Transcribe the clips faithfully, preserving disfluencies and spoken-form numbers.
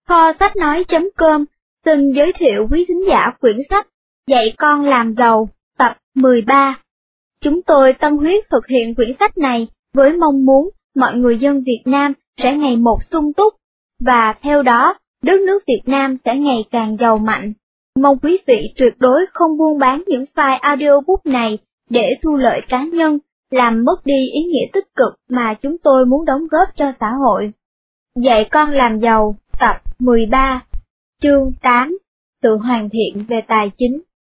Kho sách nói.com xin giới thiệu quý thính giả quyển sách Dạy con làm giàu, tập mười ba. Chúng tôi tâm huyết thực hiện quyển sách này với mong muốn mọi người dân Việt Nam sẽ ngày một sung túc, và theo đó, đất nước Việt Nam sẽ ngày càng giàu mạnh. Mong quý vị tuyệt đối không buôn bán những file audiobook này để thu lợi cá nhân, làm mất đi ý nghĩa tích cực mà chúng tôi muốn đóng góp cho xã hội. Dạy con làm giàu, tập mười ba, chương tám, tự hoàn thiện về tài chính.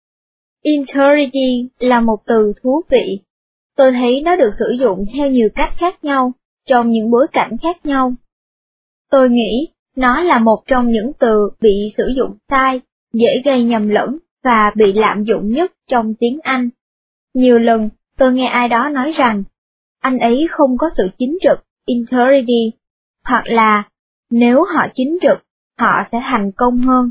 Integrity là một từ thú vị. Tôi thấy nó được sử dụng theo nhiều cách khác nhau, trong những bối cảnh khác nhau. Tôi nghĩ nó là một trong những từ bị sử dụng sai, dễ gây nhầm lẫn và bị lạm dụng nhất trong tiếng Anh. Nhiều lần tôi nghe ai đó nói rằng, anh ấy không có sự chính trực, integrity, hoặc là nếu họ chính trực, họ sẽ thành công hơn.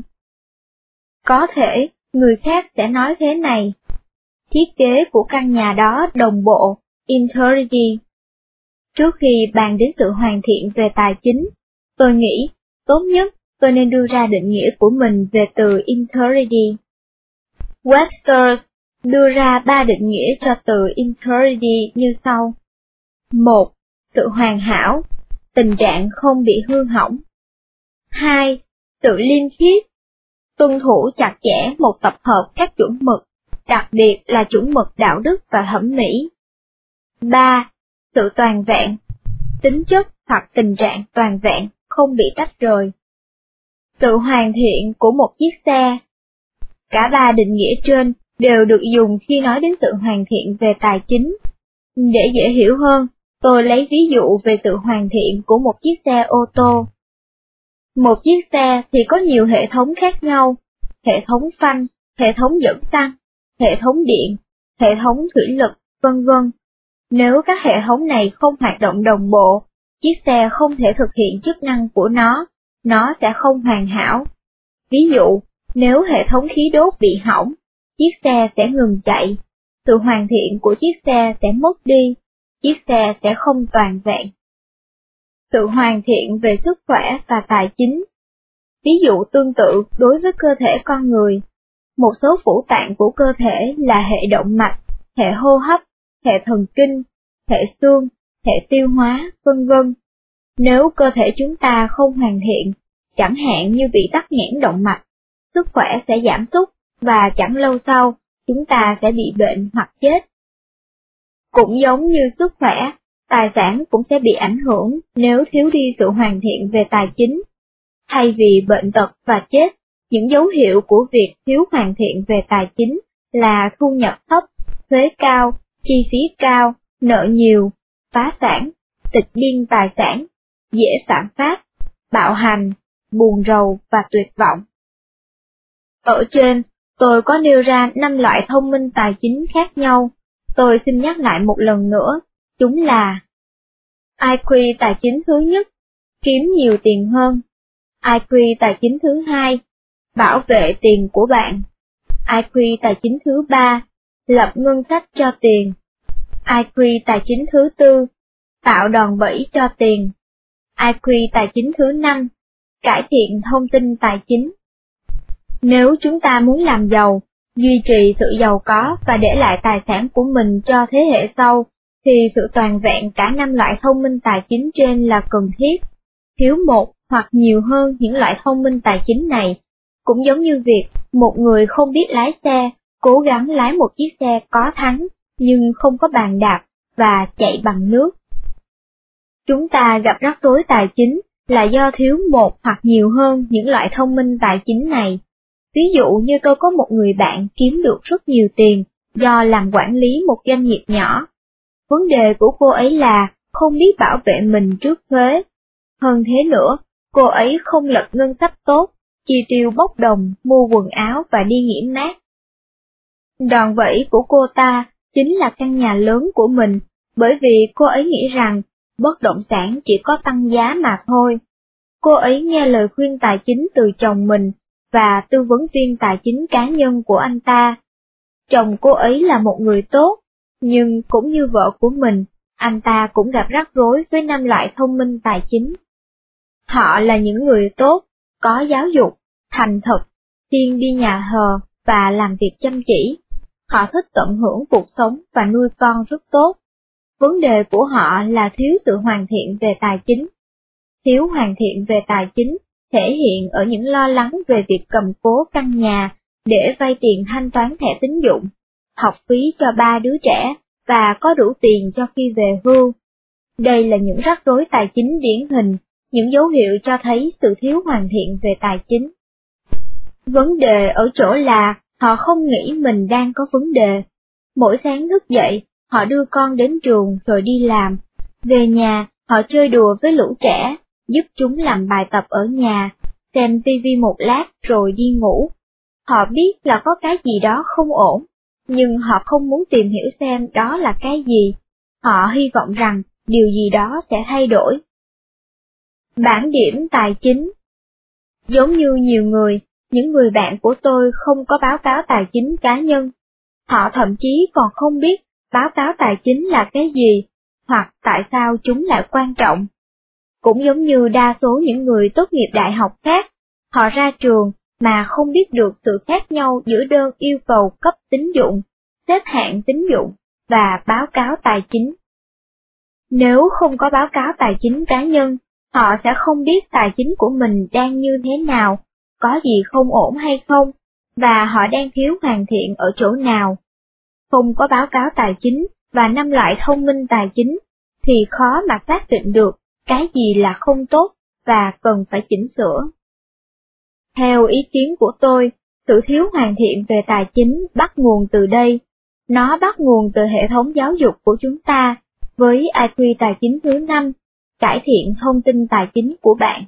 Có thể người khác sẽ nói thế này, thiết kế của căn nhà đó đồng bộ, integrity. Trước khi bàn đến sự hoàn thiện về tài chính, tôi nghĩ tốt nhất tôi nên đưa ra định nghĩa của mình về từ integrity. Webster đưa ra ba định nghĩa cho từ integrity như sau. một. Sự hoàn hảo, tình trạng không bị hư hỏng. hai. Sự liêm khiết, tuân thủ chặt chẽ một tập hợp các chuẩn mực, đặc biệt là chuẩn mực đạo đức và thẩm mỹ. ba. Sự toàn vẹn, tính chất hoặc tình trạng toàn vẹn, không bị tách rời. Sự hoàn thiện của một chiếc xe. Cả ba định nghĩa trên đều được dùng khi nói đến sự hoàn thiện về tài chính. Để dễ hiểu hơn, tôi lấy ví dụ về sự hoàn thiện của một chiếc xe ô tô. Một chiếc xe thì có nhiều hệ thống khác nhau, hệ thống phanh, hệ thống dẫn xăng, hệ thống điện, hệ thống thủy lực, vân vân. Nếu các hệ thống này không hoạt động đồng bộ, chiếc xe không thể thực hiện chức năng của nó, nó sẽ không hoàn hảo. Ví dụ, nếu hệ thống khí đốt bị hỏng, chiếc xe sẽ ngừng chạy, sự hoàn thiện của chiếc xe sẽ mất đi, chiếc xe sẽ không toàn vẹn. Sự hoàn thiện về sức khỏe và tài chính. Ví dụ tương tự đối với cơ thể con người, một số phủ tạng của cơ thể là hệ động mạch, hệ hô hấp, hệ thần kinh, hệ xương, hệ tiêu hóa, vân vân. Nếu cơ thể chúng ta không hoàn thiện, chẳng hạn như bị tắc nghẽn động mạch, sức khỏe sẽ giảm sút và chẳng lâu sau, chúng ta sẽ bị bệnh hoặc chết. Cũng giống như sức khỏe, tài sản cũng sẽ bị ảnh hưởng nếu thiếu đi sự hoàn thiện về tài chính. Thay vì bệnh tật và chết, những dấu hiệu của việc thiếu hoàn thiện về tài chính là thu nhập thấp, thuế cao, chi phí cao, nợ nhiều, phá sản, tịch biên tài sản, dễ phạm pháp, bạo hành, buồn rầu và tuyệt vọng. Ở trên, tôi có nêu ra năm loại thông minh tài chính khác nhau. Tôi xin nhắc lại một lần nữa, chúng là i kiu tài chính thứ nhất, kiếm nhiều tiền hơn. i kiu tài chính thứ hai, bảo vệ tiền của bạn. i kiu tài chính thứ ba, lập ngân sách cho tiền. i kiu tài chính thứ tư, tạo đòn bẩy cho tiền. i kiu tài chính thứ năm, cải thiện thông tin tài chính. Nếu chúng ta muốn làm giàu, duy trì sự giàu có và để lại tài sản của mình cho thế hệ sau, thì sự toàn vẹn cả năm loại thông minh tài chính trên là cần thiết. Thiếu một hoặc nhiều hơn những loại thông minh tài chính này, cũng giống như việc một người không biết lái xe, cố gắng lái một chiếc xe có thắng, nhưng không có bàn đạp và chạy bằng nước. Chúng ta gặp rắc rối tài chính là do thiếu một hoặc nhiều hơn những loại thông minh tài chính này. Ví dụ như tôi có một người bạn kiếm được rất nhiều tiền do làm quản lý một doanh nghiệp nhỏ. Vấn đề của cô ấy là không biết bảo vệ mình trước thuế. Hơn thế nữa, cô ấy không lập ngân sách tốt, chi tiêu bốc đồng, mua quần áo và đi nghỉ mát. Đòn bẩy của cô ta chính là căn nhà lớn của mình, bởi vì cô ấy nghĩ rằng bất động sản chỉ có tăng giá mà thôi. Cô ấy nghe lời khuyên tài chính từ chồng mình và tư vấn viên tài chính cá nhân của anh ta. Chồng cô ấy là một người tốt, nhưng cũng như vợ của mình, anh ta cũng gặp rắc rối với năm loại thông minh tài chính. Họ là những người tốt, có giáo dục, thành thật, siêng đi nhà thờ và làm việc chăm chỉ. Họ thích tận hưởng cuộc sống và nuôi con rất tốt. Vấn đề của họ là thiếu sự hoàn thiện về tài chính. Thiếu hoàn thiện về tài chính thể hiện ở những lo lắng về việc cầm cố căn nhà để vay tiền thanh toán thẻ tín dụng, học phí cho ba đứa trẻ và có đủ tiền cho khi về hưu. Đây là những rắc rối tài chính điển hình, những dấu hiệu cho thấy sự thiếu hoàn thiện về tài chính. Vấn đề ở chỗ là họ không nghĩ mình đang có vấn đề. Mỗi sáng thức dậy, họ đưa con đến trường rồi đi làm. Về nhà, họ chơi đùa với lũ trẻ, giúp chúng làm bài tập ở nhà, xem tivi một lát rồi đi ngủ. Họ biết là có cái gì đó không ổn, nhưng họ không muốn tìm hiểu xem đó là cái gì. Họ hy vọng rằng điều gì đó sẽ thay đổi. Bảng điểm tài chính. Giống như nhiều người, những người bạn của tôi không có báo cáo tài chính cá nhân. Họ thậm chí còn không biết báo cáo tài chính là cái gì, hoặc tại sao chúng lại quan trọng. Cũng giống như đa số những người tốt nghiệp đại học khác, họ ra trường mà không biết được sự khác nhau giữa đơn yêu cầu cấp tín dụng, xếp hạng tín dụng và báo cáo tài chính. Nếu không có báo cáo tài chính cá nhân, họ sẽ không biết tài chính của mình đang như thế nào, có gì không ổn hay không, và họ đang thiếu hoàn thiện ở chỗ nào. Không có báo cáo tài chính và năm loại thông minh tài chính, thì khó mà xác định được cái gì là không tốt và cần phải chỉnh sửa. Theo ý kiến của tôi, sự thiếu hoàn thiện về tài chính bắt nguồn từ đây. Nó bắt nguồn từ hệ thống giáo dục của chúng ta, với i quy tài chính thứ năm, cải thiện thông tin tài chính của bạn.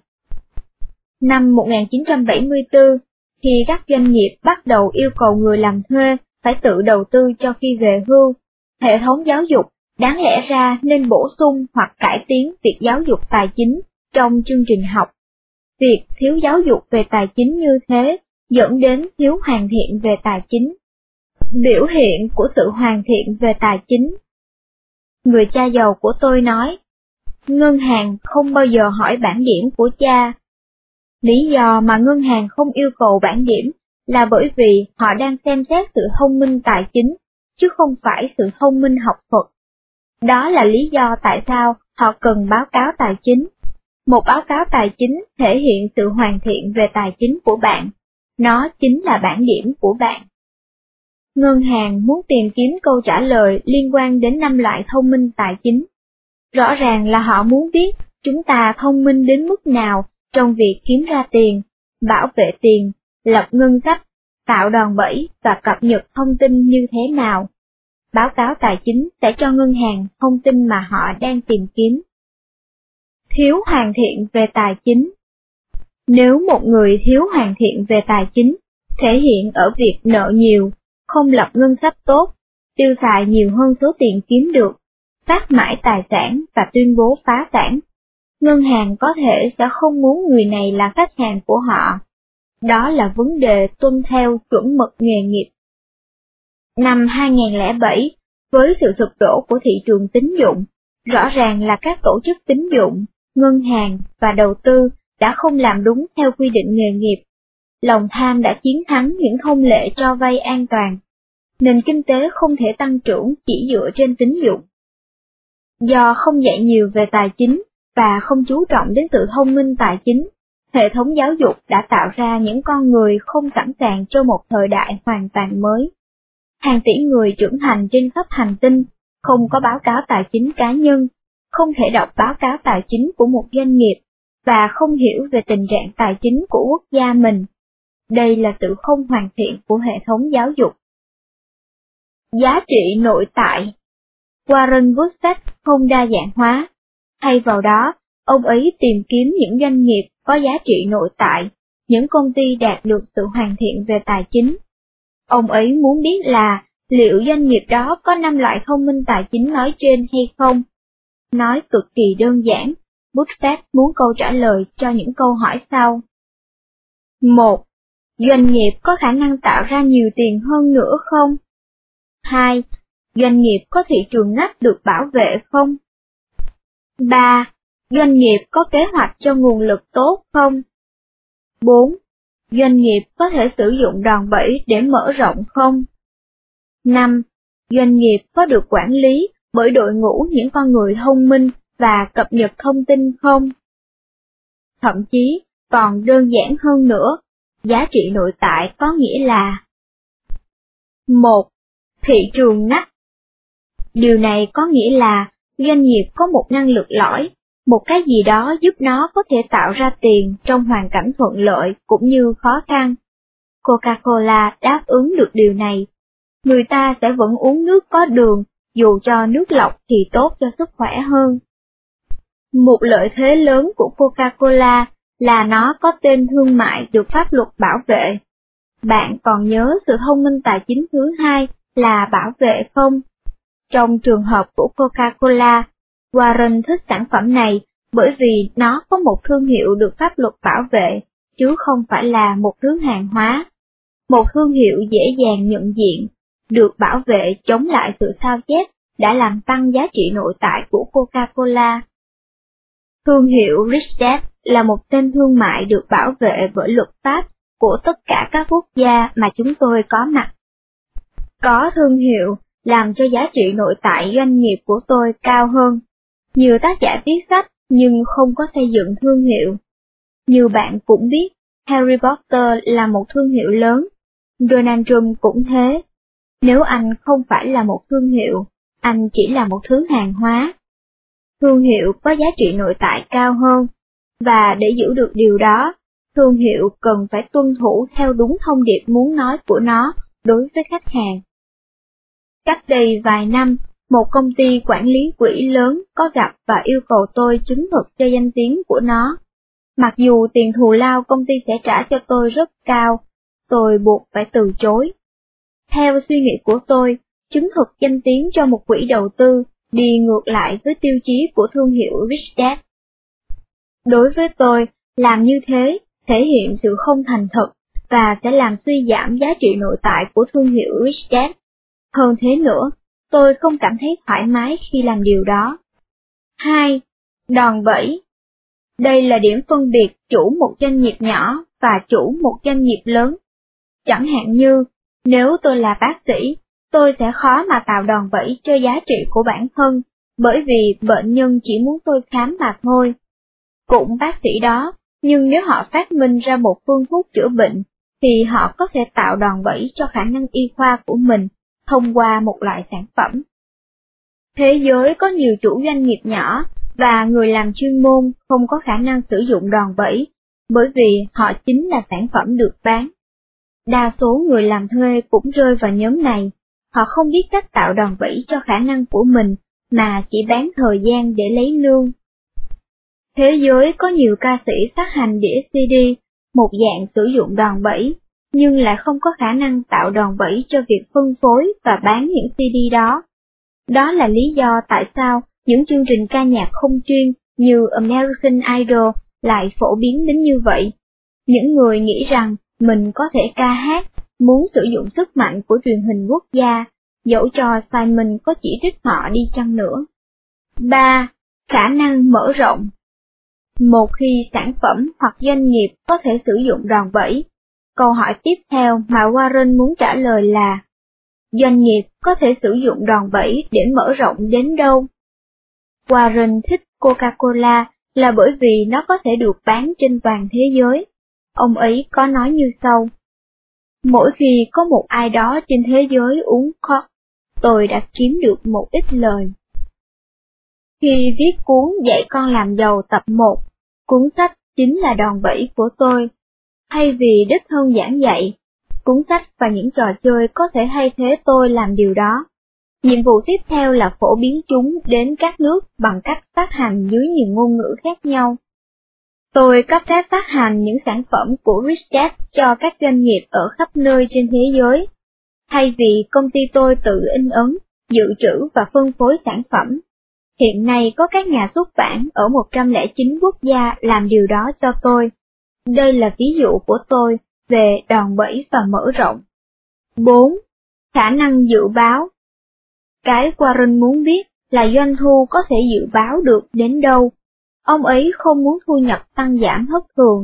Năm một nghìn chín trăm bảy mươi tư, khi các doanh nghiệp bắt đầu yêu cầu người làm thuê phải tự đầu tư cho khi về hưu, hệ thống giáo dục đáng lẽ ra nên bổ sung hoặc cải tiến việc giáo dục tài chính trong chương trình học. Việc thiếu giáo dục về tài chính như thế dẫn đến thiếu hoàn thiện về tài chính. Biểu hiện của sự hoàn thiện về tài chính. Người cha giàu của tôi nói, ngân hàng không bao giờ hỏi bảng điểm của cha. Lý do mà ngân hàng không yêu cầu bảng điểm là bởi vì họ đang xem xét sự thông minh tài chính, chứ không phải sự thông minh học thuật. Đó là lý do tại sao họ cần báo cáo tài chính. Một báo cáo tài chính thể hiện sự hoàn thiện về tài chính của bạn. Nó chính là bảng điểm của bạn. Ngân hàng muốn tìm kiếm câu trả lời liên quan đến năm loại thông minh tài chính. Rõ ràng là họ muốn biết chúng ta thông minh đến mức nào trong việc kiếm ra tiền, bảo vệ tiền, lập ngân sách, tạo đòn bẩy và cập nhật thông tin như thế nào. Báo cáo tài chính sẽ cho ngân hàng thông tin mà họ đang tìm kiếm. Thiếu hoàn thiện về tài chính. Nếu một người thiếu hoàn thiện về tài chính, thể hiện ở việc nợ nhiều, không lập ngân sách tốt, tiêu xài nhiều hơn số tiền kiếm được, phát mãi tài sản và tuyên bố phá sản, ngân hàng có thể sẽ không muốn người này là khách hàng của họ. Đó là vấn đề tuân theo chuẩn mực nghề nghiệp. Năm hai nghìn không trăm lẻ bảy, với sự sụp đổ của thị trường tín dụng, rõ ràng là các tổ chức tín dụng, ngân hàng và đầu tư đã không làm đúng theo quy định nghề nghiệp. Lòng tham đã chiến thắng những thông lệ cho vay an toàn. Nền kinh tế không thể tăng trưởng chỉ dựa trên tín dụng. Do không dạy nhiều về tài chính và không chú trọng đến sự thông minh tài chính, hệ thống giáo dục đã tạo ra những con người không sẵn sàng cho một thời đại hoàn toàn mới. Hàng tỷ người trưởng thành trên khắp hành tinh, không có báo cáo tài chính cá nhân, không thể đọc báo cáo tài chính của một doanh nghiệp, và không hiểu về tình trạng tài chính của quốc gia mình. Đây là sự không hoàn thiện của hệ thống giáo dục. Giá trị nội tại. Warren Buffett không đa dạng hóa. Thay vào đó, ông ấy tìm kiếm những doanh nghiệp có giá trị nội tại, những công ty đạt được sự hoàn thiện về tài chính. Ông ấy muốn biết là liệu doanh nghiệp đó có năm loại thông minh tài chính nói trên hay không. Nói cực kỳ đơn giản, Buffett muốn câu trả lời cho những câu hỏi sau. một. Doanh nghiệp có khả năng tạo ra nhiều tiền hơn nữa không? hai. Doanh nghiệp có thị trường ngách được bảo vệ không? ba. Doanh nghiệp có kế hoạch cho nguồn lực tốt không? bốn. Doanh nghiệp có thể sử dụng đòn bẩy để mở rộng không? năm. Doanh nghiệp có được quản lý bởi đội ngũ những con người thông minh và cập nhật thông tin không? Thậm chí, còn đơn giản hơn nữa, giá trị nội tại có nghĩa là: một. Thị trường ngách. Điều này có nghĩa là doanh nghiệp có một năng lực lõi, một cái gì đó giúp nó có thể tạo ra tiền trong hoàn cảnh thuận lợi cũng như khó khăn. Coca-Cola đáp ứng được điều này. Người ta sẽ vẫn uống nước có đường, dù cho nước lọc thì tốt cho sức khỏe hơn. Một lợi thế lớn của Coca-Cola là nó có tên thương mại được pháp luật bảo vệ. Bạn còn nhớ sự thông minh tài chính thứ hai là bảo vệ không? Trong trường hợp của Coca-Cola, Warren thích sản phẩm này bởi vì nó có một thương hiệu được pháp luật bảo vệ, chứ không phải là một thứ hàng hóa. Một thương hiệu dễ dàng nhận diện, được bảo vệ chống lại sự sao chép đã làm tăng giá trị nội tại của Coca-Cola. Thương hiệu Rich Dad là một tên thương mại được bảo vệ bởi luật pháp của tất cả các quốc gia mà chúng tôi có mặt. Có thương hiệu làm cho giá trị nội tại doanh nghiệp của tôi cao hơn. Nhiều tác giả viết sách nhưng không có xây dựng thương hiệu. Như bạn cũng biết, Harry Potter là một thương hiệu lớn, Donald Trump cũng thế. Nếu anh không phải là một thương hiệu, anh chỉ là một thứ hàng hóa. Thương hiệu có giá trị nội tại cao hơn, và để giữ được điều đó, thương hiệu cần phải tuân thủ theo đúng thông điệp muốn nói của nó đối với khách hàng. Cách đây vài năm, một công ty quản lý quỹ lớn có gặp và yêu cầu tôi chứng thực cho danh tiếng của nó. Mặc dù tiền thù lao công ty sẽ trả cho tôi rất cao, tôi buộc phải từ chối. Theo suy nghĩ của tôi, chứng thực danh tiếng cho một quỹ đầu tư đi ngược lại với tiêu chí của thương hiệu Rich Dad. Đối với tôi, làm như thế thể hiện sự không thành thật và sẽ làm suy giảm giá trị nội tại của thương hiệu Rich Dad. Hơn thế nữa, tôi không cảm thấy thoải mái khi làm điều đó. hai. Đòn bẩy. Đây là điểm phân biệt chủ một doanh nghiệp nhỏ và chủ một doanh nghiệp lớn. Chẳng hạn như, nếu tôi là bác sĩ, tôi sẽ khó mà tạo đòn bẩy cho giá trị của bản thân, bởi vì bệnh nhân chỉ muốn tôi khám mà thôi. Cũng bác sĩ đó, nhưng nếu họ phát minh ra một phương thuốc chữa bệnh, thì họ có thể tạo đòn bẩy cho khả năng y khoa của mình thông qua một loại sản phẩm. Thế giới có nhiều chủ doanh nghiệp nhỏ và người làm chuyên môn không có khả năng sử dụng đòn bẩy, bởi vì họ chính là sản phẩm được bán. Đa số người làm thuê cũng rơi vào nhóm này, họ không biết cách tạo đòn bẩy cho khả năng của mình, mà chỉ bán thời gian để lấy lương. Thế giới có nhiều ca sĩ phát hành đĩa xê đê, một dạng sử dụng đòn bẩy, nhưng lại không có khả năng tạo đòn bẩy cho việc phân phối và bán những xê đê đó. Đó là lý do tại sao những chương trình ca nhạc không chuyên như American Idol lại phổ biến đến như vậy. Những người nghĩ rằng mình có thể ca hát, muốn sử dụng sức mạnh của truyền hình quốc gia, dẫu cho Simon có chỉ trích họ đi chăng nữa. ba. Khả năng mở rộng. Một khi sản phẩm hoặc doanh nghiệp có thể sử dụng đòn bẩy, câu hỏi tiếp theo mà Warren muốn trả lời là: doanh nghiệp có thể sử dụng đòn bẩy để mở rộng đến đâu? Warren thích Coca-Cola là bởi vì nó có thể được bán trên toàn thế giới. Ông ấy có nói như sau: mỗi khi có một ai đó trên thế giới uống Coke, tôi đã kiếm được một ít lời. Khi viết cuốn Dạy con làm giàu tập một, cuốn sách chính là đòn bẩy của tôi. Thay vì đích thân giảng dạy, cuốn sách và những trò chơi có thể thay thế tôi làm điều đó. Nhiệm vụ tiếp theo là phổ biến chúng đến các nước bằng cách phát hành dưới nhiều ngôn ngữ khác nhau. Tôi cấp phép phát hành những sản phẩm của Rich Dad cho các doanh nghiệp ở khắp nơi trên thế giới. Thay vì công ty tôi tự in ấn, dự trữ và phân phối sản phẩm, hiện nay có các nhà xuất bản ở một trăm lẻ chín quốc gia làm điều đó cho tôi. Đây là ví dụ của tôi về đòn bẩy và mở rộng. bốn. Khả năng dự báo. Cái Warren muốn biết là doanh thu có thể dự báo được đến đâu. Ông ấy không muốn thu nhập tăng giảm thất thường,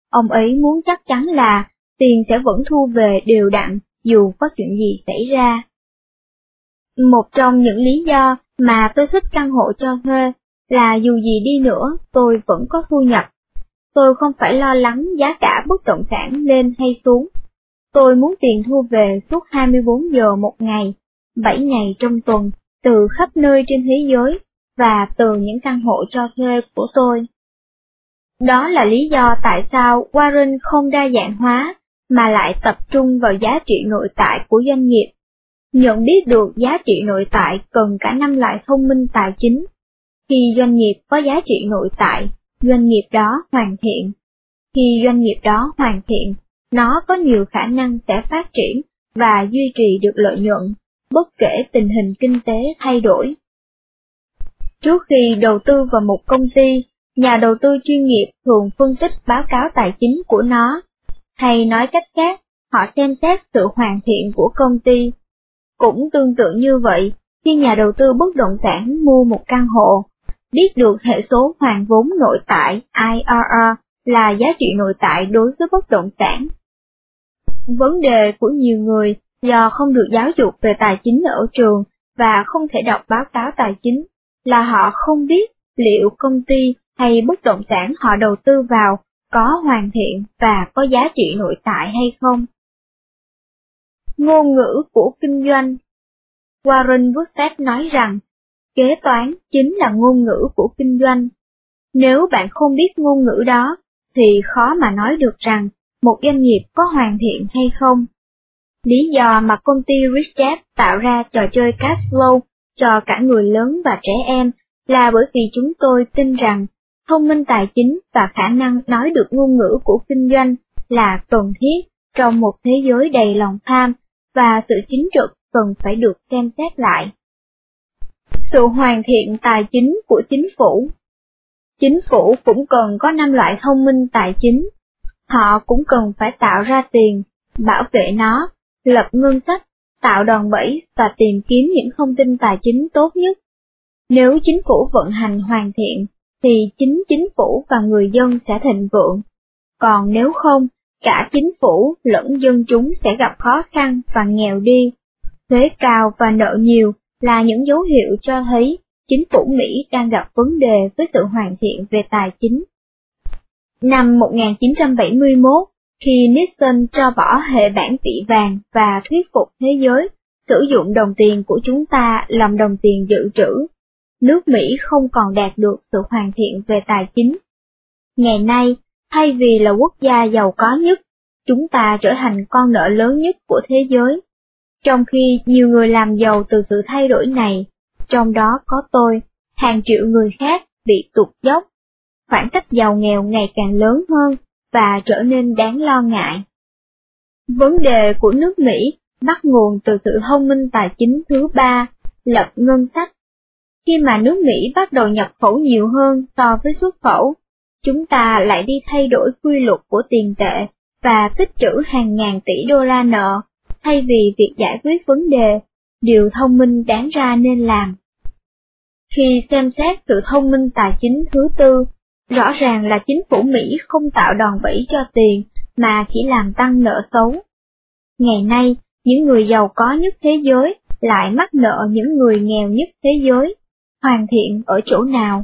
ông ấy muốn chắc chắn là tiền sẽ vẫn thu về đều đặn dù có chuyện gì xảy ra. Một trong những lý do mà tôi thích căn hộ cho thuê là dù gì đi nữa tôi vẫn có thu nhập. Tôi không phải lo lắng giá cả bất động sản lên hay xuống. Tôi muốn tiền thu về suốt hai mươi bốn giờ một ngày, bảy ngày trong tuần, từ khắp nơi trên thế giới, và từ những căn hộ cho thuê của tôi. Đó là lý do tại sao Warren không đa dạng hóa, mà lại tập trung vào giá trị nội tại của doanh nghiệp. Nhận biết được giá trị nội tại cần cả năm loại thông minh tài chính. Khi doanh nghiệp có giá trị nội tại, doanh nghiệp đó hoàn thiện. Khi doanh nghiệp đó hoàn thiện, nó có nhiều khả năng sẽ phát triển và duy trì được lợi nhuận, bất kể tình hình kinh tế thay đổi. Trước khi đầu tư vào một công ty, nhà đầu tư chuyên nghiệp thường phân tích báo cáo tài chính của nó, hay nói cách khác, họ xem xét sự hoàn thiện của công ty. Cũng tương tự như vậy, khi nhà đầu tư bất động sản mua một căn hộ, biết được hệ số hoàn vốn nội tại I R R là giá trị nội tại đối với bất động sản. Vấn đề của nhiều người do không được giáo dục về tài chính ở trường và không thể đọc báo cáo tài chính là họ không biết liệu công ty hay bất động sản họ đầu tư vào có hoàn thiện và có giá trị nội tại hay không. Ngôn ngữ của kinh doanh. Warren Buffett nói rằng, kế toán chính là ngôn ngữ của kinh doanh. Nếu bạn không biết ngôn ngữ đó, thì khó mà nói được rằng một doanh nghiệp có hoàn thiện hay không. Lý do mà công ty Rich Dad tạo ra trò chơi cash flow cho cả người lớn và trẻ em là bởi vì chúng tôi tin rằng thông minh tài chính và khả năng nói được ngôn ngữ của kinh doanh là cần thiết trong một thế giới đầy lòng tham, và sự chính trực cần phải được xem xét lại. Sự hoàn thiện tài chính của chính phủ. Chính phủ cũng cần có năm loại thông minh tài chính. Họ cũng cần phải tạo ra tiền, bảo vệ nó, lập ngân sách, tạo đòn bẩy và tìm kiếm những thông tin tài chính tốt nhất. Nếu chính phủ vận hành hoàn thiện, thì chính chính phủ và người dân sẽ thịnh vượng. Còn nếu không, cả chính phủ lẫn dân chúng sẽ gặp khó khăn và nghèo đi. Thuế cao và nợ nhiều là những dấu hiệu cho thấy chính phủ Mỹ đang gặp vấn đề với sự hoàn thiện về tài chính. Năm một nghìn chín trăm bảy mươi mốt, khi Nixon cho bỏ hệ bản vị vàng và thuyết phục thế giới sử dụng đồng tiền của chúng ta làm đồng tiền dự trữ, nước Mỹ không còn đạt được sự hoàn thiện về tài chính. Ngày nay, thay vì là quốc gia giàu có nhất, chúng ta trở thành con nợ lớn nhất của thế giới. Trong khi nhiều người làm giàu từ sự thay đổi này, trong đó có tôi, hàng triệu người khác bị tụt dốc. Khoảng cách giàu nghèo ngày càng lớn hơn và trở nên đáng lo ngại. Vấn đề của nước Mỹ bắt nguồn từ sự thông minh tài chính thứ ba, lập ngân sách. Khi mà nước Mỹ bắt đầu nhập khẩu nhiều hơn so với xuất khẩu, chúng ta lại đi thay đổi quy luật của tiền tệ và tích trữ hàng ngàn tỷ đô la nợ, thay vì việc giải quyết vấn đề, điều thông minh đáng ra nên làm. Khi xem xét sự thông minh tài chính thứ tư, rõ ràng là chính phủ Mỹ không tạo đòn bẩy cho tiền, mà chỉ làm tăng nợ xấu. Ngày nay, những người giàu có nhất thế giới lại mắc nợ những người nghèo nhất thế giới. Hoàn thiện ở chỗ nào?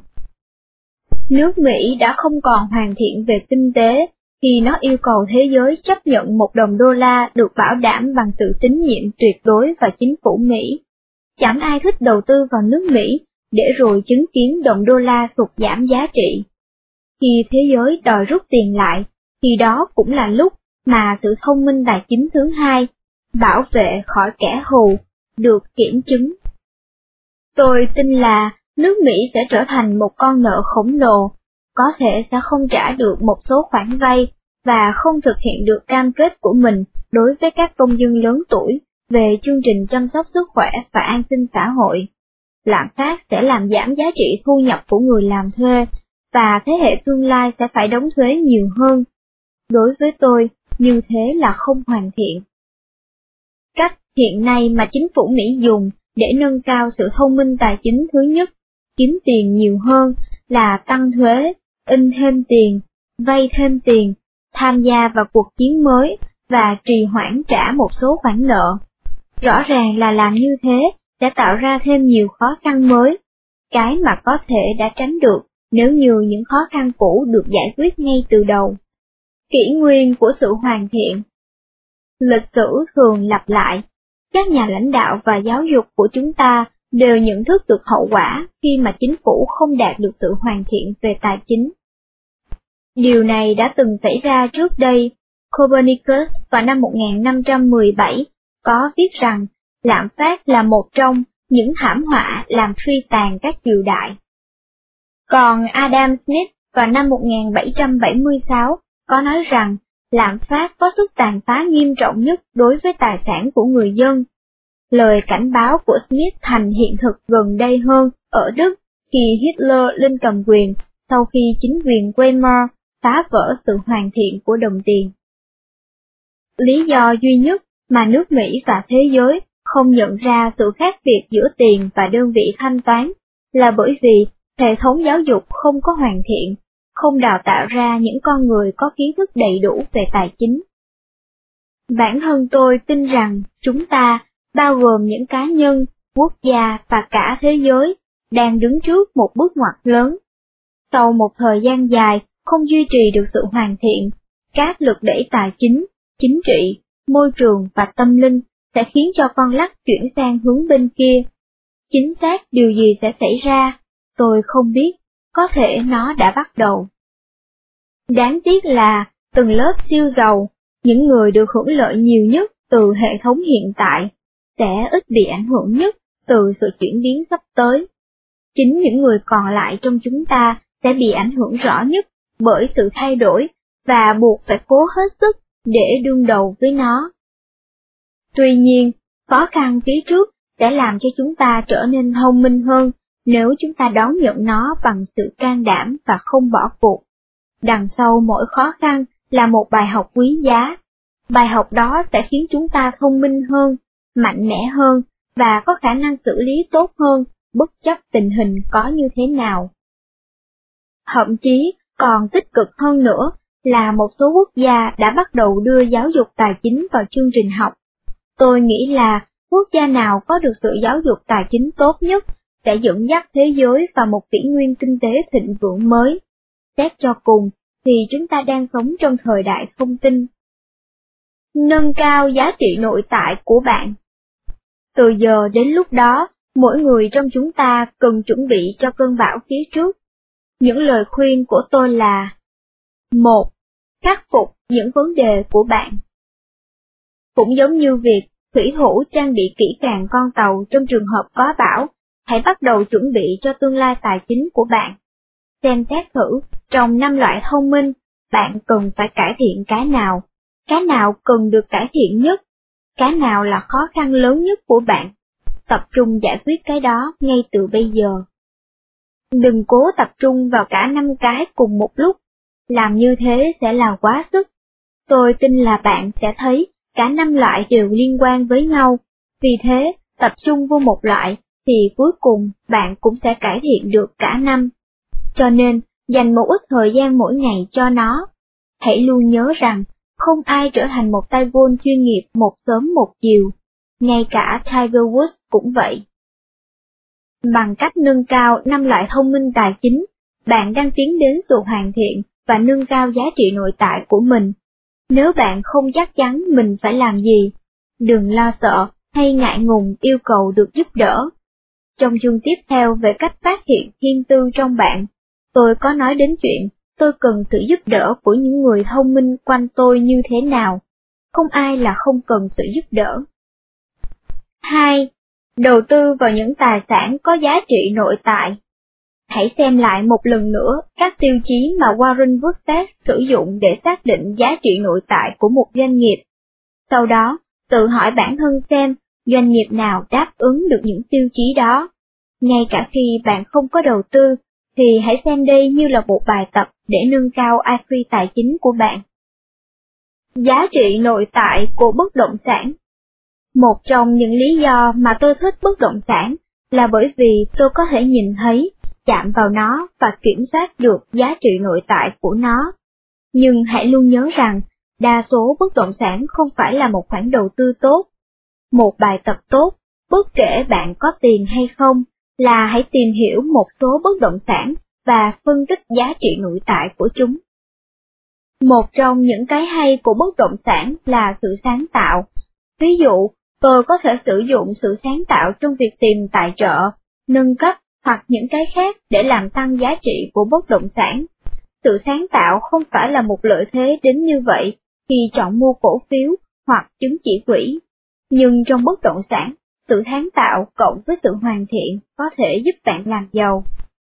Nước Mỹ đã không còn hoàn thiện về kinh tế khi nó yêu cầu thế giới chấp nhận một đồng đô la được bảo đảm bằng sự tín nhiệm tuyệt đối vào chính phủ Mỹ. Chẳng ai thích đầu tư vào nước Mỹ để rồi chứng kiến đồng đô la sụt giảm giá trị. Khi thế giới đòi rút tiền lại, thì đó cũng là lúc mà sự thông minh tài chính thứ hai, bảo vệ khỏi kẻ thù, được kiểm chứng. Tôi tin là nước Mỹ sẽ trở thành một con nợ khổng lồ, có thể sẽ không trả được một số khoản vay và không thực hiện được cam kết của mình đối với các công dân lớn tuổi về chương trình chăm sóc sức khỏe và an sinh xã hội. Lạm phát sẽ làm giảm giá trị thu nhập của người làm thuê, và thế hệ tương lai sẽ phải đóng thuế nhiều hơn. Đối với tôi, như thế là không hoàn thiện. Cách hiện nay mà chính phủ Mỹ dùng để nâng cao sự thông minh tài chính thứ nhất, kiếm tiền nhiều hơn, là tăng thuế, in thêm tiền, vay thêm tiền, tham gia vào cuộc chiến mới và trì hoãn trả một số khoản nợ. Rõ ràng là làm như thế sẽ tạo ra thêm nhiều khó khăn mới, cái mà có thể đã tránh được nếu như những khó khăn cũ được giải quyết ngay từ đầu. Kỷ nguyên của sự hoàn thiện. Lịch sử thường lặp lại, các nhà lãnh đạo và giáo dục của chúng ta đều nhận thức được hậu quả khi mà chính phủ không đạt được sự hoàn thiện về tài chính. Điều này đã từng xảy ra trước đây. Copernicus vào năm một nghìn năm trăm mười bảy có viết rằng lạm phát là một trong những thảm họa làm suy tàn các triều đại. Còn Adam Smith vào năm một nghìn bảy trăm bảy mươi sáu có nói rằng lạm phát có sức tàn phá nghiêm trọng nhất đối với tài sản của người dân. Lời cảnh báo của Smith thành hiện thực gần đây hơn ở Đức khi Hitler lên cầm quyền sau khi chính quyền Weimar phá vỡ sự hoàn thiện của đồng tiền. Lý do duy nhất mà nước Mỹ và thế giới không nhận ra sự khác biệt giữa tiền và đơn vị thanh toán là bởi vì hệ thống giáo dục không có hoàn thiện, không đào tạo ra những con người có kiến thức đầy đủ về tài chính. Bản thân tôi tin rằng chúng ta, bao gồm những cá nhân, quốc gia và cả thế giới, đang đứng trước một bước ngoặt lớn. Sau một thời gian dài không duy trì được sự hoàn thiện, các lực đẩy tài chính, chính trị, môi trường và tâm linh sẽ khiến cho con lắc chuyển sang hướng bên kia. Chính xác điều gì sẽ xảy ra, tôi không biết, có thể nó đã bắt đầu. Đáng tiếc là, từng lớp siêu giàu, những người được hưởng lợi nhiều nhất từ hệ thống hiện tại, sẽ ít bị ảnh hưởng nhất từ sự chuyển biến sắp tới. Chính những người còn lại trong chúng ta sẽ bị ảnh hưởng rõ nhất bởi sự thay đổi và buộc phải cố hết sức để đương đầu với nó. Tuy nhiên, khó khăn phía trước sẽ làm cho chúng ta trở nên thông minh hơn nếu chúng ta đón nhận nó bằng sự can đảm và không bỏ cuộc. Đằng sau mỗi khó khăn là một bài học quý giá. Bài học đó sẽ khiến chúng ta thông minh hơn, mạnh mẽ hơn và có khả năng xử lý tốt hơn bất chấp tình hình có như thế nào. Thậm chí còn tích cực hơn nữa là một số quốc gia đã bắt đầu đưa giáo dục tài chính vào chương trình học. Tôi nghĩ là quốc gia nào có được sự giáo dục tài chính tốt nhất sẽ dẫn dắt thế giới vào một kỷ nguyên kinh tế thịnh vượng mới. Xét cho cùng thì chúng ta đang sống trong thời đại thông tin. Nâng cao giá trị nội tại của bạn. Từ giờ đến lúc đó, mỗi người trong chúng ta cần chuẩn bị cho cơn bão phía trước. Những lời khuyên của tôi là: một. Khắc phục những vấn đề của bạn. Cũng giống như việc thủy thủ trang bị kỹ càng con tàu trong trường hợp có bão, hãy bắt đầu chuẩn bị cho tương lai tài chính của bạn. Xem xét thử, trong năm loại thông minh, bạn cần phải cải thiện cái nào, cái nào cần được cải thiện nhất, cái nào là khó khăn lớn nhất của bạn. Tập trung giải quyết cái đó ngay từ bây giờ. Đừng cố tập trung vào cả năm cái cùng một lúc, làm như thế sẽ là quá sức. Tôi tin là bạn sẽ thấy cả năm loại đều liên quan với nhau, vì thế tập trung vô một loại thì cuối cùng bạn cũng sẽ cải thiện được cả năm. Cho nên, dành một ít thời gian mỗi ngày cho nó. Hãy luôn nhớ rằng, không ai trở thành một tay golf chuyên nghiệp một sớm một chiều, ngay cả Tiger Woods cũng vậy. Bằng cách nâng cao năm loại thông minh tài chính, bạn đang tiến đến sự hoàn thiện và nâng cao giá trị nội tại của mình. Nếu bạn không chắc chắn mình phải làm gì, đừng lo sợ hay ngại ngùng yêu cầu được giúp đỡ. Trong chương tiếp theo về cách phát hiện thiên tư trong bạn, tôi có nói đến chuyện tôi cần sự giúp đỡ của những người thông minh quanh tôi như thế nào. Không ai là không cần sự giúp đỡ. hai. Đầu tư vào những tài sản có giá trị nội tại. Hãy xem lại một lần nữa các tiêu chí mà Warren Buffett sử dụng để xác định giá trị nội tại của một doanh nghiệp. Sau đó, tự hỏi bản thân xem doanh nghiệp nào đáp ứng được những tiêu chí đó. Ngay cả khi bạn không có đầu tư, thì hãy xem đây như là một bài tập để nâng cao i kiu tài chính của bạn. Giá trị nội tại của bất động sản. Một trong những lý do mà tôi thích bất động sản là bởi vì tôi có thể nhìn thấy, chạm vào nó và kiểm soát được giá trị nội tại của nó. Nhưng hãy luôn nhớ rằng, đa số bất động sản không phải là một khoản đầu tư tốt. Một bài tập tốt, bất kể bạn có tiền hay không, là hãy tìm hiểu một số bất động sản và phân tích giá trị nội tại của chúng. Một trong những cái hay của bất động sản là sự sáng tạo. Ví dụ, tôi có thể sử dụng sự sáng tạo trong việc tìm tài trợ, nâng cấp hoặc những cái khác để làm tăng giá trị của bất động sản. Sự sáng tạo không phải là một lợi thế đến như vậy khi chọn mua cổ phiếu hoặc chứng chỉ quỹ, nhưng trong bất động sản, sự sáng tạo cộng với sự hoàn thiện có thể giúp bạn làm giàu.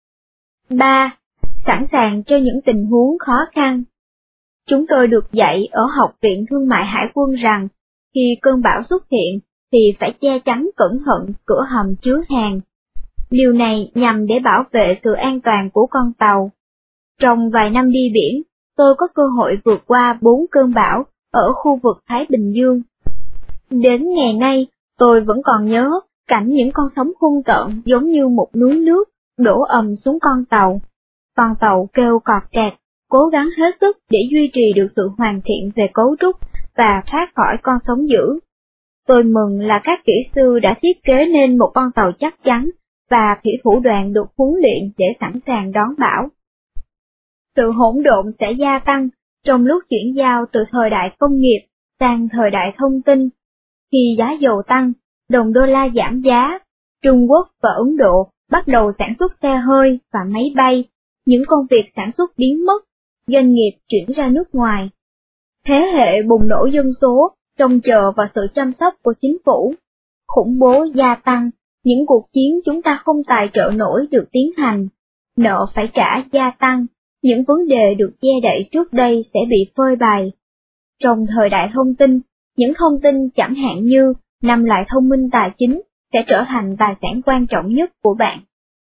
ba. Sẵn sàng cho những tình huống khó khăn. Chúng tôi được dạy ở Học viện Thương mại Hải quân rằng, khi cơn bão xuất hiện thì phải che chắn cẩn thận cửa hầm chứa hàng. Điều này nhằm để bảo vệ sự an toàn của con tàu. Trong vài năm đi biển, tôi có cơ hội vượt qua bốn cơn bão ở khu vực Thái Bình Dương. Đến ngày nay, tôi vẫn còn nhớ cảnh những con sóng hung tợn giống như một núi nước đổ ầm xuống con tàu. Con tàu kêu cọt kẹt, cố gắng hết sức để duy trì được sự hoàn thiện về cấu trúc và thoát khỏi con sóng dữ. Tôi mừng là các kỹ sư đã thiết kế nên một con tàu chắc chắn và thủy thủ đoàn được huấn luyện để sẵn sàng đón bão. Sự hỗn độn sẽ gia tăng trong lúc chuyển giao từ thời đại công nghiệp sang thời đại thông tin. Khi giá dầu tăng, đồng đô la giảm giá, Trung Quốc và Ấn Độ bắt đầu sản xuất xe hơi và máy bay, những công việc sản xuất biến mất, doanh nghiệp chuyển ra nước ngoài. Thế hệ bùng nổ dân số trông chờ vào sự chăm sóc của chính phủ. Khủng bố gia tăng, những cuộc chiến chúng ta không tài trợ nổi được tiến hành. Nợ phải trả gia tăng, những vấn đề được che đậy trước đây sẽ bị phơi bày. Trong thời đại thông tin, những thông tin chẳng hạn như năm lại thông minh tài chính sẽ trở thành tài sản quan trọng nhất của bạn.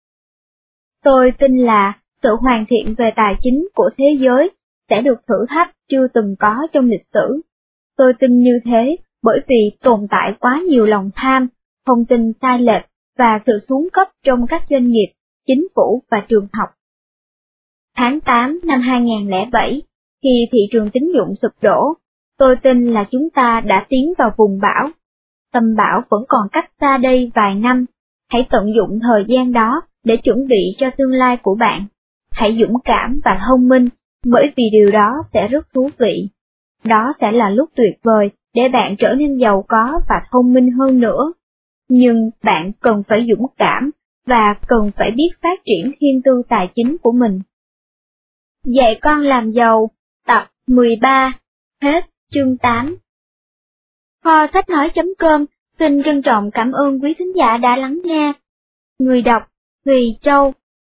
Tôi tin là sự hoàn thiện về tài chính của thế giới sẽ được thử thách chưa từng có trong lịch sử. Tôi tin như thế bởi vì tồn tại quá nhiều lòng tham, thông tin sai lệch và sự xuống cấp trong các doanh nghiệp, chính phủ và trường học. Tháng tám năm hai nghìn không trăm lẻ bảy, khi thị trường tín dụng sụp đổ, tôi tin là chúng ta đã tiến vào vùng bão. Tâm bão vẫn còn cách xa đây vài năm, hãy tận dụng thời gian đó để chuẩn bị cho tương lai của bạn. Hãy dũng cảm và thông minh, bởi vì điều đó sẽ rất thú vị. Đó sẽ là lúc tuyệt vời để bạn trở nên giàu có và thông minh hơn nữa. Nhưng bạn cần phải dũng cảm và cần phải biết phát triển thiên tư tài chính của mình. Dạy con làm giàu, tập mười ba, hết chương tám. Kho sách nói chấm com xin trân trọng cảm ơn quý thính giả đã lắng nghe. Người đọc Thùy Châu.